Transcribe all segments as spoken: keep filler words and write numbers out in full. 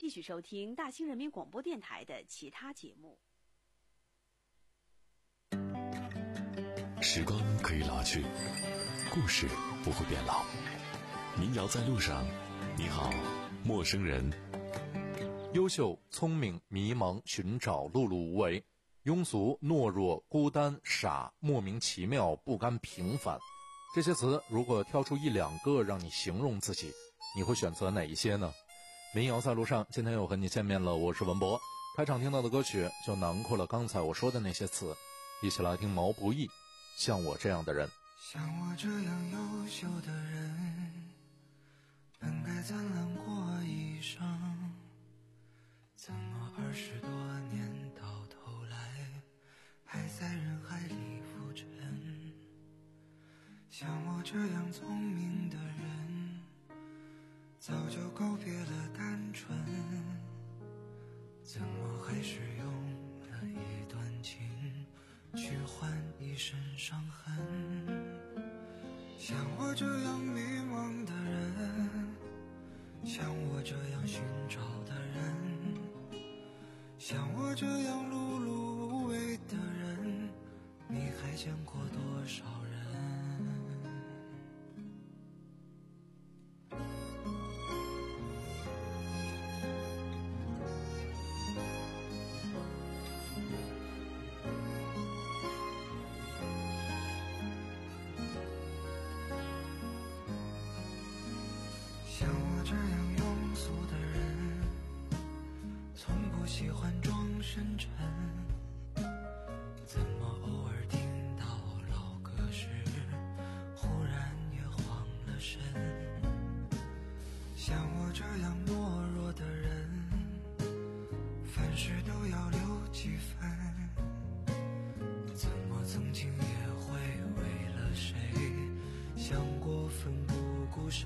继续收听大兴人民广播电台的其他节目。 时光可以老去，故事不会变老。民谣在路上，你好，陌生人。 优秀、聪明、迷茫、寻找、碌碌无为，庸俗、懦弱、孤单、傻、莫名其妙、不甘平凡，这些词如果挑出一两个让你形容自己，你会选择哪一些呢？民谣在路上，今天又和你见面了，我是文博。开场听到的歌曲就囊括了刚才我说的那些词，一起来听毛不易，像我这样的人。 像我这样优秀的人，本该灿烂过一生，怎么二十多年到头来还在人海里浮沉？像我这样聪明的人，早就告别了单纯，怎么还是用了一段情去换一身伤痕？像我这样迷茫的人，像我这样寻找的人，像我这样碌碌无为的人，你还见过多少人？像我这样庸俗的人，从不喜欢装深沉，怎么偶尔听到老歌时忽然也慌了神？像我这样懦弱的人，凡事都要留几分，怎么曾经也会为了谁想过奋不顾身？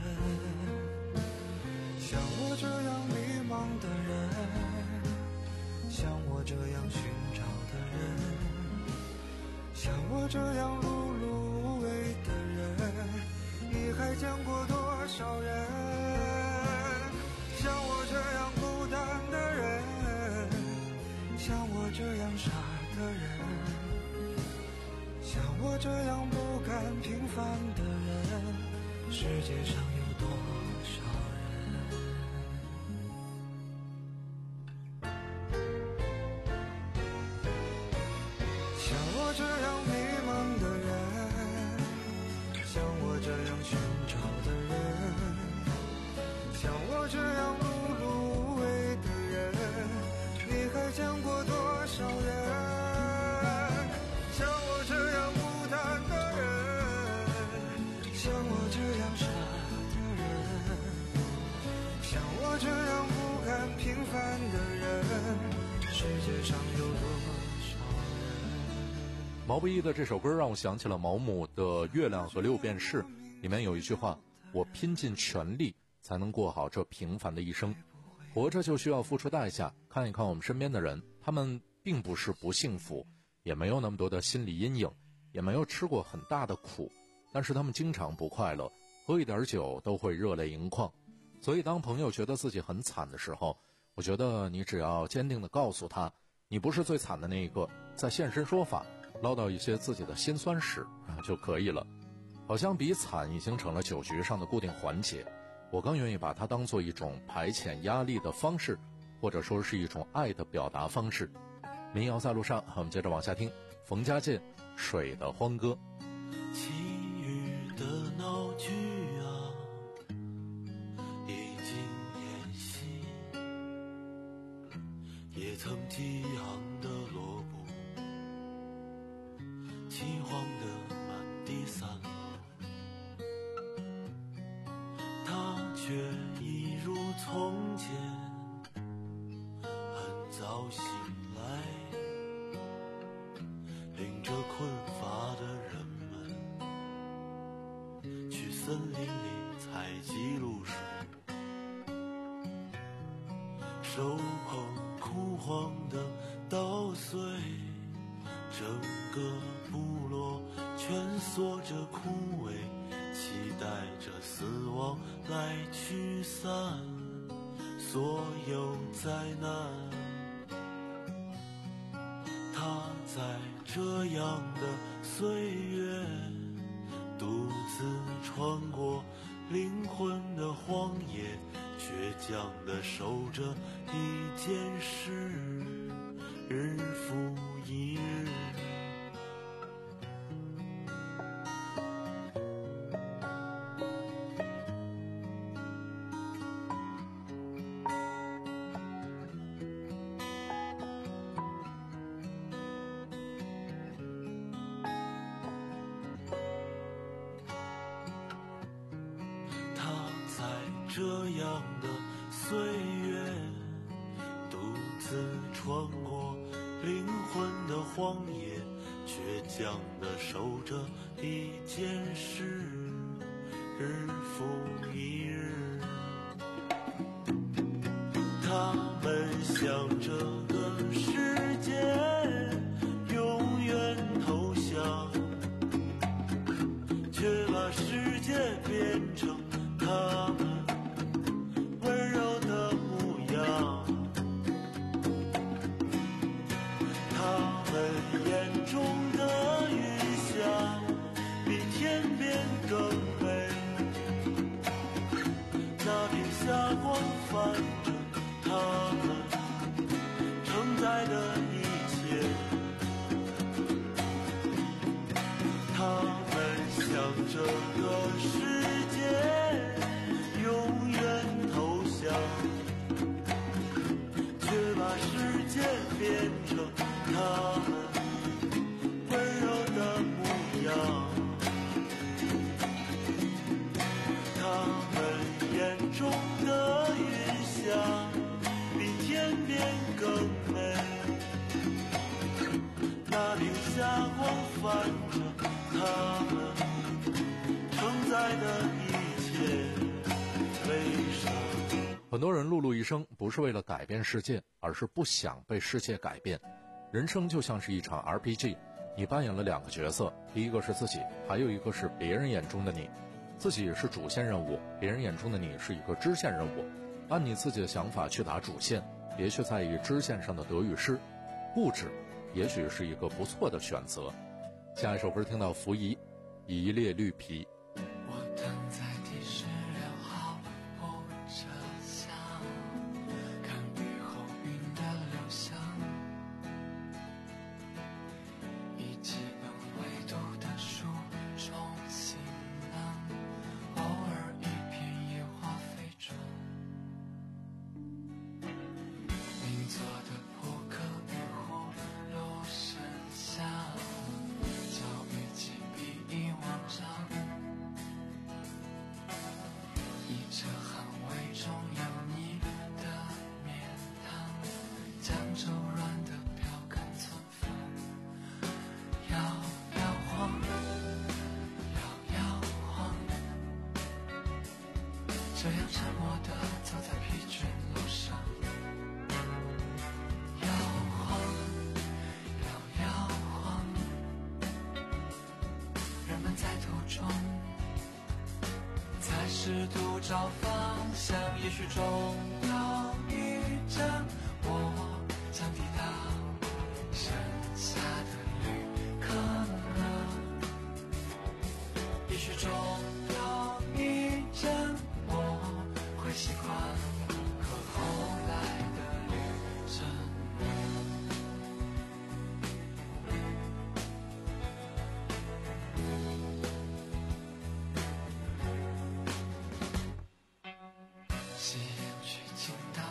像我这样迷茫的人，像我这样寻找的人，像我这样碌碌无为的人，你还见过多少人？像我这样孤单的人，像我这样傻的人，像我这样不甘平凡的人，世界上有多少人？像我这样迷茫的人，像我这样寻找的人，像我这样碌碌无为的人，你还见过多少人？像我这样孤单的人，像我这样傻的人，像我这样不甘平凡的人，世界上有多少人？ 毛不易的这首歌让我想起了毛姆的《月亮和六便士》，里面有一句话：我拼尽全力才能过好这平凡的一生。活着就需要付出代价，看一看我们身边的人，他们并不是不幸福，也没有那么多的心理阴影，也没有吃过很大的苦，但是他们经常不快乐，喝一点酒都会热泪盈眶。所以当朋友觉得自己很惨的时候，我觉得你只要坚定地告诉他，你不是最惨的那一个，再现身说法，唠叨一些自己的辛酸史啊就可以了。好像比惨已经成了酒局上的固定环节，我更愿意把它当做一种排遣压力的方式，或者说是一种爱的表达方式。民谣在路上，我们接着往下听冯家健《水的欢歌》。 其余的闹剧啊，已经演习，也曾激昂的落步，凄惶的满地散落，他却一如从前，很早醒来，领着困乏的人们去森林里采集露水，手捧枯黄的稻穗，整个部落蜷缩着枯萎，期待着死亡来驱散所所有灾难。他在这样的岁月独自穿过灵魂的荒野，倔强地守着一件事，日复一日。这样的岁月独自穿过灵魂的荒野，倔强地守着一件事，日复一日。他们向这个世界永远投降，却把世界变成他们温柔的模样。他们眼中的云霞比天边更美，那片霞光泛着他们承载的一切。他们向这个世界永远投降，却把世界变成他们温柔的模样。他们眼中的云霞比天边更美，那片霞光泛着他们承载的一切悲伤。 很多人碌碌一生不是为了改变世界，而是不想被世界改变。人生就像是一场 R P G， 你扮演了两个角色，第一个是自己，还有一个是别人眼中的你。自己是主线任务，别人眼中的你是一个支线任务。按你自己的想法去打主线，别去在意支线上的得与失。固执也许是一个不错的选择。下一首歌听到福仪一列绿皮。 我躺在第十六号火车厢，看雨后云的流向，以基本纬度的书中行囊，偶尔一片野花飞转，名作的扑克与葫芦剩下，教育几笔一万张，一车捍卫中有你的面庞，将柔软的票根存放，摇摇晃，摇摇晃，这样沉默地走在疲倦路上，摇晃，摇摇晃，人们在途中在试图找方向，也许终有一站我将抵达剩下的旅客了，也许终有一站我会习惯和后来的旅程。吸烟去倾倒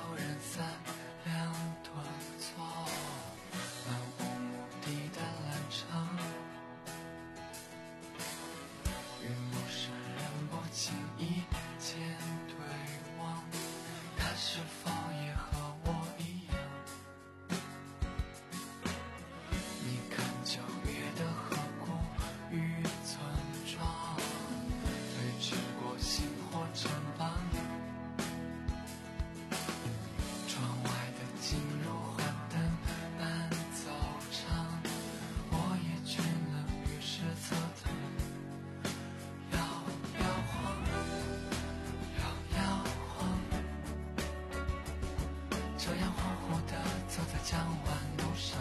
忽地走在江湾路上，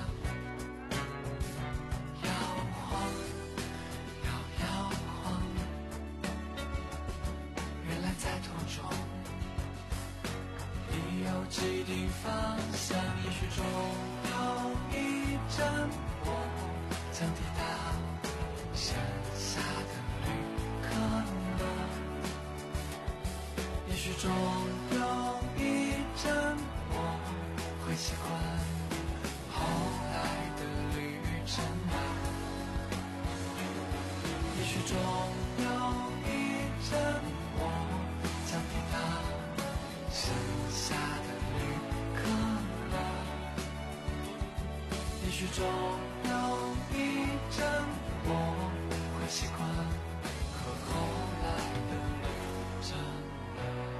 摇晃，摇摇晃，原来在途中已有既定方向，也许终有一站我将抵达剩下的旅客了，也许终有一站我会习惯后来的旅程吧，也许终有一站我将抵达剩下的旅客了，也许终有一站我会习惯和后来的旅程了。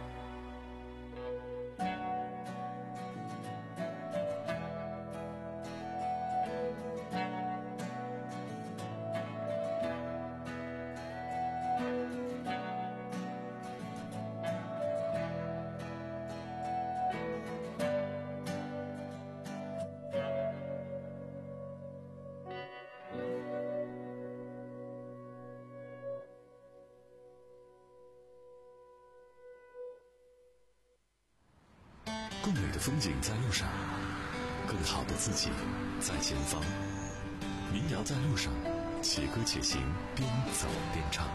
更美的风景在路上，更好的自己在前方。民谣在路上，且歌且行，边走边唱。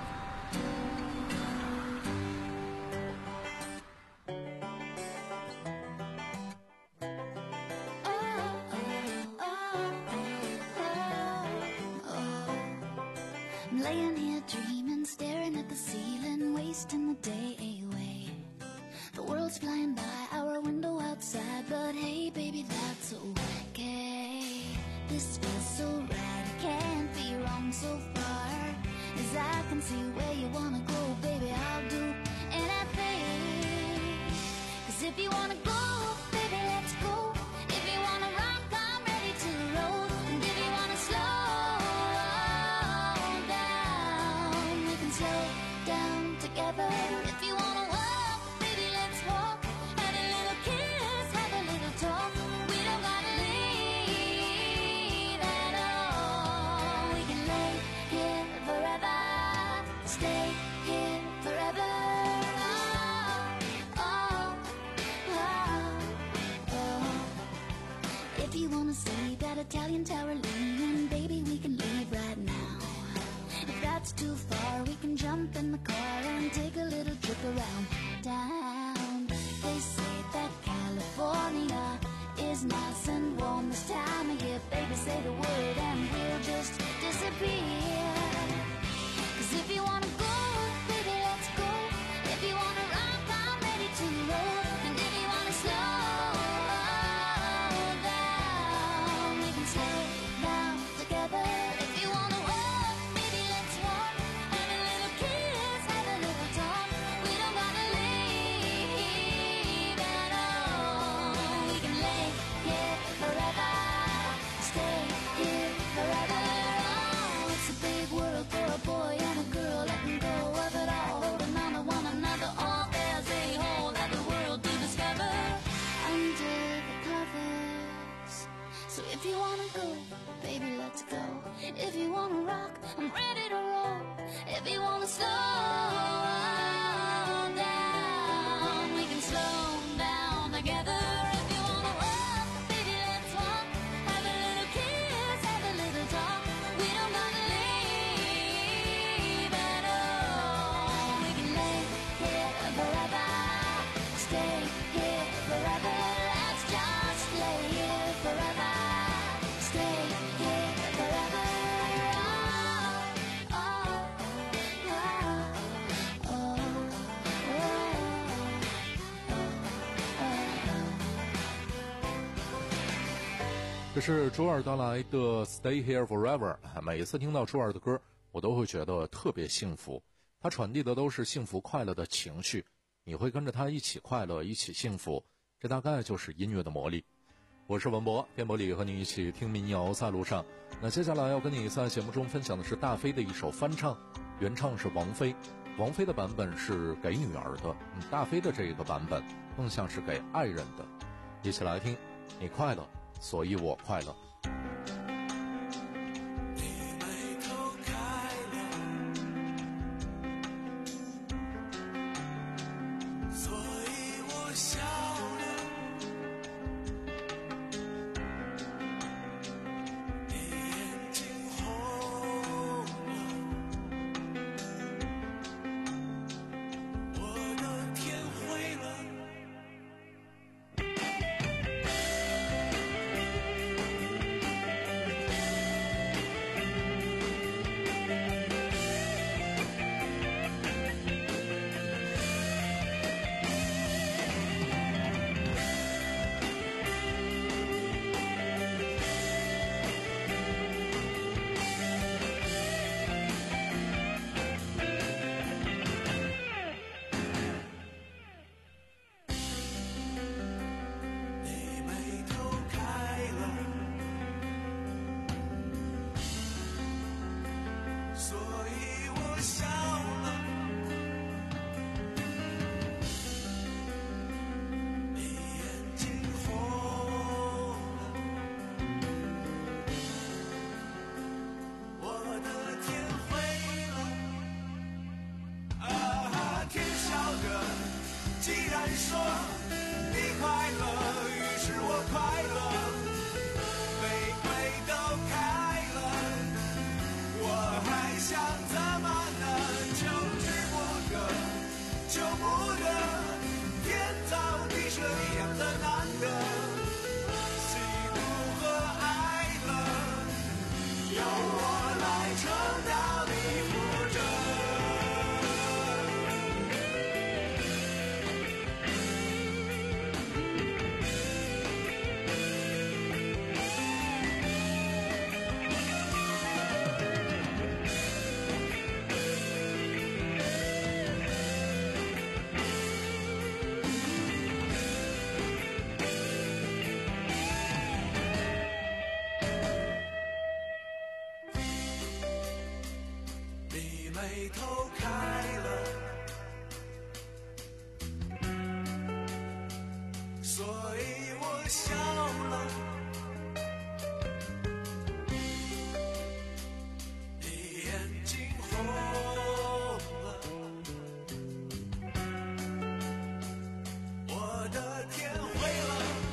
I'm laying here dreaming, staring at the ceiling, wasting the day away. The world's flying by our window outside, but hey baby, that's okay. This feels so right, it can't be wrong so far. As I can see where you wanna go, baby, I'll do anything. Cause if you wanna go, baby, let's go. If you wanna rock, I'm ready to roll. And if you wanna slow down, we can slow down together. If you wanna walk, baby, let's walk. Have a little kiss, have a little talk. We don't gotta leave at all. We can lay here forever, stay here forever. Oh, oh, oh, oh. If you wanna see that Italian tower leaning, baby, we can leave right now. If that's too far, we can jump in the car and take a little trip around town. They say that California is nice and warm this time of year. Baby, say the word and we'll just disappear. Cause if you wanna go, baby, let's go. If you wanna rock, I'm ready to roll. And if you wanna slow down, we can slow down together. If you wanna walk, baby, let's walk. Have a little kiss, have a little talk. We don't gotta leave at all. We can lay here forever, stay here forever. Oh, it's a big world for a boy and a girl, letting go of it all, holding on to one another. All there's a whole other world to discover under the covers. So if you wanna go, baby, let's go. If you wanna rock, I'm ready to roll. If you wanna slow down, we can slow down together. If you wanna walk, baby, let's walk. Have a little kiss, have a little talk. We don't gotta leave at all. We can lay here forever, stay here forever. Let's just lay here forever, stay here forever. Oh, oh, oh, oh, oh. 这是朱尔带来的 Stay Here Forever。 每一次听到朱尔的歌，我都会觉得特别幸福，他传递的都是幸福快乐的情绪，你会跟着他一起快乐，一起幸福，这大概就是音乐的魔力。我是文博，电波里和你一起听民谣在路上。那接下来要跟你在节目中分享的是大飞的一首翻唱，原唱是王菲，王菲的版本是给女儿的，大飞的这个版本更像是给爱人的。 一起来听，你快乐，所以我快乐。 眉头开了，所以我笑了。你眼睛红了，我的天灰了。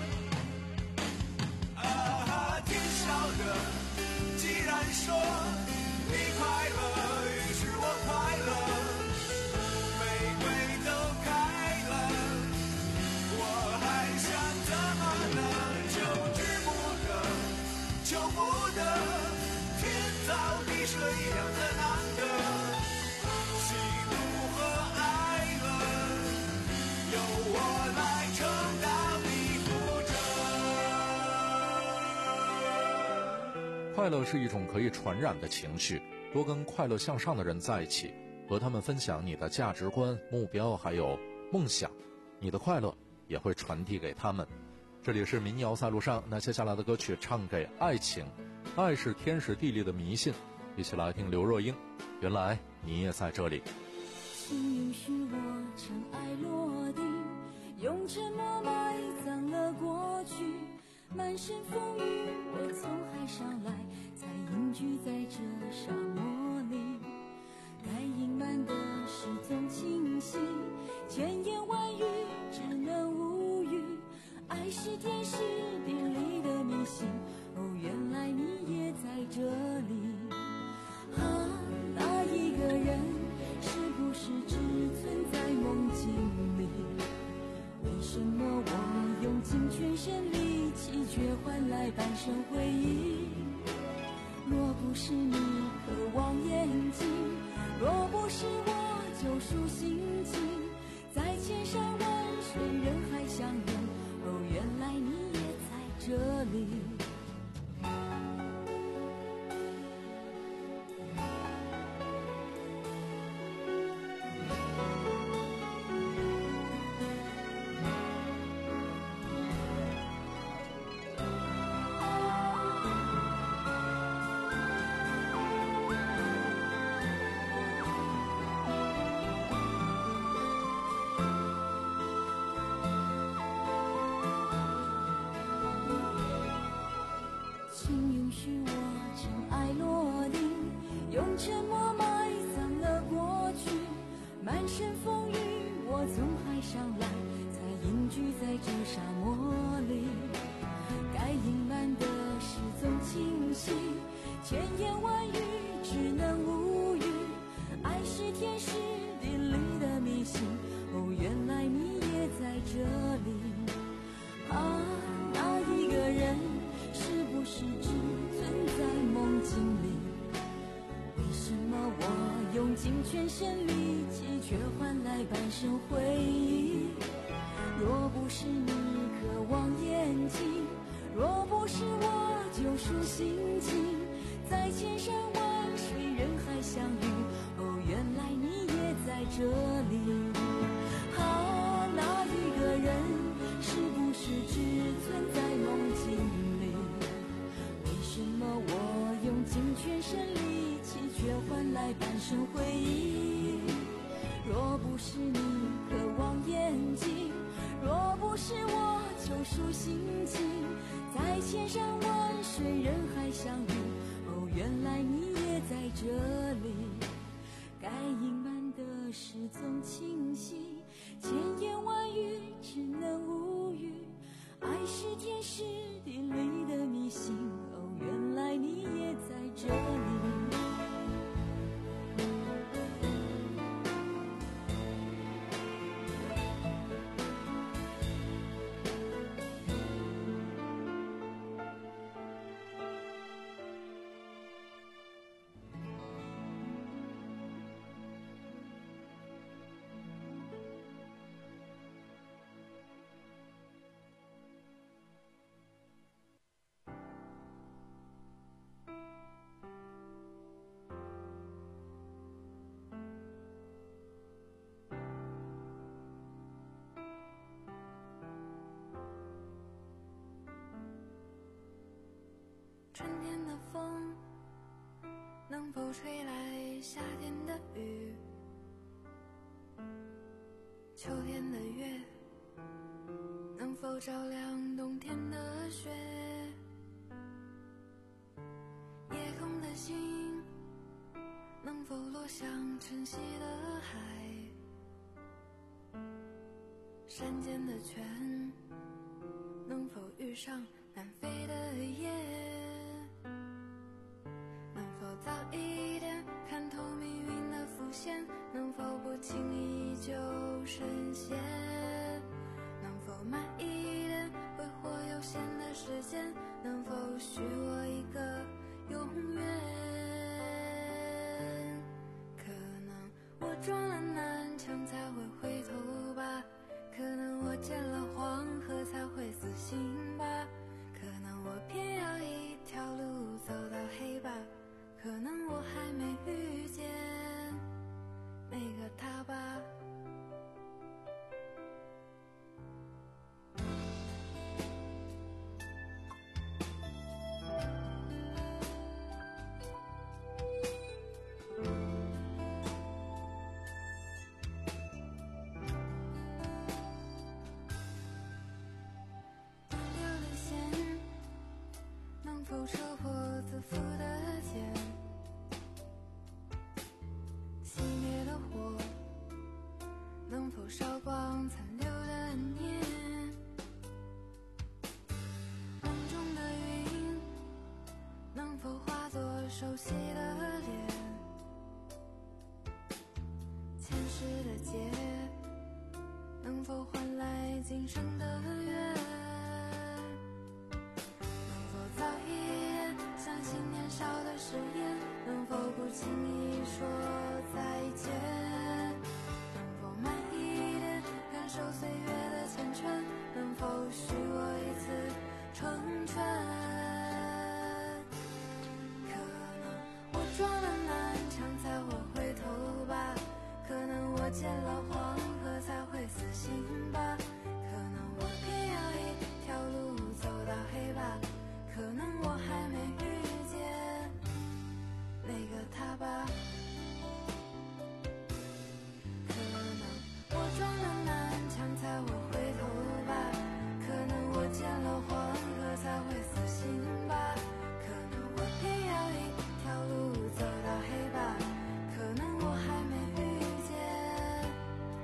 啊哈，天晓得，既然说你快乐，快乐，玫瑰都开了，我还想怎么呢？就知不得，求不得，天造地设一样的难得，喜怒和哀乐，由我来承担你负责。 快乐是一种可以传染的情绪。多跟快乐向上的人在一起，和他们分享你的价值观、目标还有梦想，你的快乐也会传递给他们。这里是民谣在路上，那接下来的歌曲唱给爱情，爱是天时地利的迷信，一起来听刘若英，原来你也在这里。 请允许我尘埃落定，用沉默埋葬了过去，满身风雨我从海上来，才隐居在这沙漠里，该隐瞒的事总清晰，千言万语只能无语，爱是天时地利的迷信，哦，原来你也在这里。啊，那一个人是不是只存在梦境里？为什么我用尽全身力气，却换来半生回忆？若不是你渴望眼睛，若不是我救赎心情，在千山万水人海相拥，哦，原来你也在这里。 全身力气，却换来半生回忆。若不是你渴望眼睛，若不是我救赎心情，在千山万水人海相遇，哦，原来你也在这里。啊，那一个人是不是只存在梦境里？为什么我用尽全身力气，却换来半生回忆？若不是你渴望眼睛，若不是我救赎心情，在千山万水人海相遇，哦，原来你也在这里。该隐瞒的事总清晰，千言万语只能无语。爱是天时地利的迷信，哦，原来你也在这里。 春天的风能否吹来夏天的雨？秋天的月能否照亮冬天的雪？夜空的星能否落向晨曦的海？山间的泉能否遇上南飞的雁？能否早一点看透命运的伏线？能否不轻易就深陷？能否慢一点挥霍有限的时间？能否许我一个永远？可能我撞了南墙才会回头吧，可能我见了黄河才会死心吧，可能我偏要一条路走到黑吧，可能我还没遇见那个他吧。断掉的线能否戳破自负的茧？熄灭的火能否烧光残留的念？梦中的云能否化作熟悉的脸？前世的劫能否换来今生的缘？能否早一点相信年少的誓言？能否不轻易说再见？能否慢一点感受岁月的缱绻？能否许我一次成全？可能我撞了南墙才会回头吧，可能我见了黄河才会死心吧，可能我偏要一条路走到黑吧，可能我还没遇见那个他吧。可能我撞了南墙才会回头吧，可能我见了黄河才会死心吧，可能我偏要一条路走到黑吧，可能我还没遇见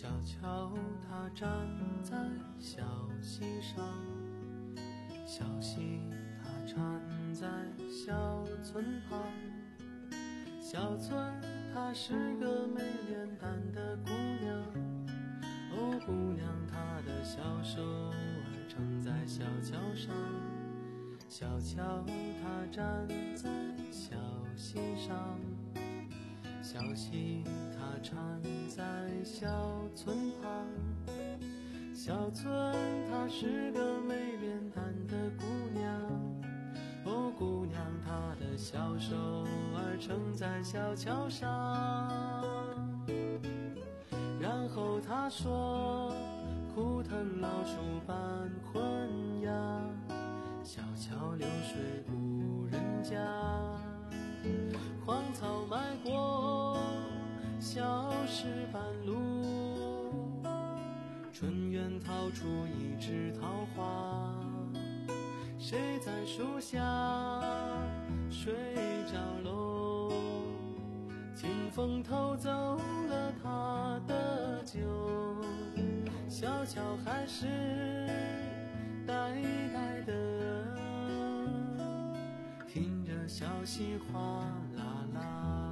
小桥它站在小溪上，小溪它缠在小村旁，小村她是个美脸蛋的姑娘，哦，姑娘她的小手儿撑在小桥上，小桥它站在小溪上，小溪它缠在小村旁，小村她是个美脸蛋的姑娘，哦，姑娘她的小手儿撑在小桥上，然后她说枯藤老树伴昏鸦，小桥流水无人家，荒草埋过小石板路，春园掏出一枝桃花，谁在树下睡着喽？清风偷走了他的酒，小桥还是呆呆的，听着小溪哗啦啦。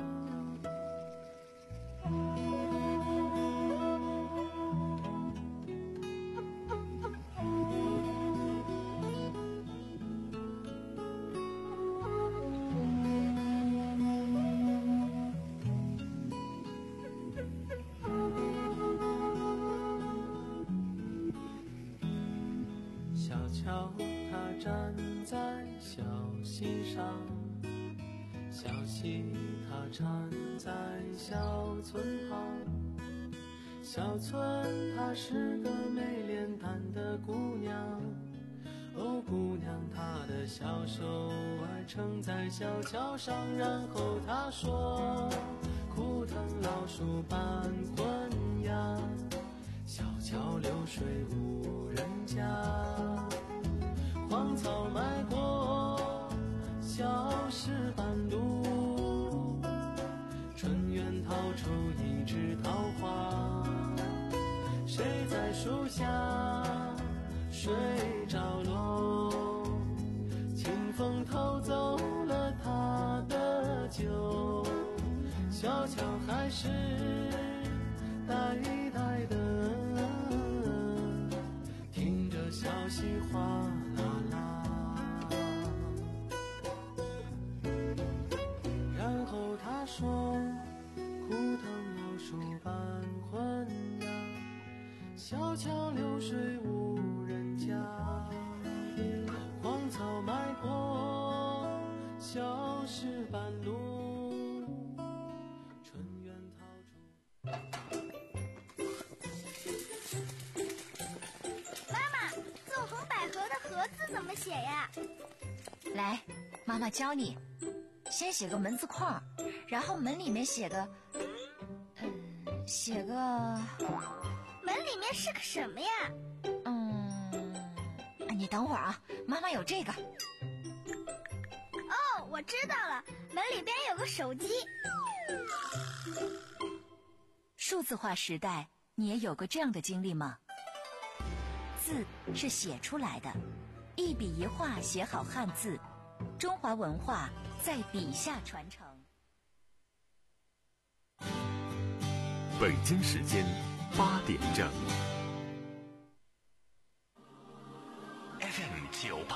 小桥它站在小溪上，小溪它缠在小村旁，小村她是个美脸蛋的姑娘，哦，姑娘她的小手儿撑在小桥上，然后她说枯藤老树伴昏鸦，小桥流水无人家，荒草埋过小石板路，春园掏出一枝桃花，谁在树下睡着喽？清风偷走了他的酒，小桥还是呆呆的，听着小溪哗啦啦。然后他说枯藤老树伴昏鸦，小桥流水无人家，荒草埋过小石板路，春园掏出。 妈妈，纵横捭阖的阖字怎么写呀？ 来，妈妈教你。先写个门字框，然后门里面写个，嗯，写个。 门里面是个什么呀？ 嗯，你等会儿啊，妈妈有这个。 哦，我知道了，门里边有个手机。 数字化时代，你也有过这样的经历吗？字是写出来的，一笔一画写好汉字，中华文化在笔下传承。 北京时间八点整。F M 九八。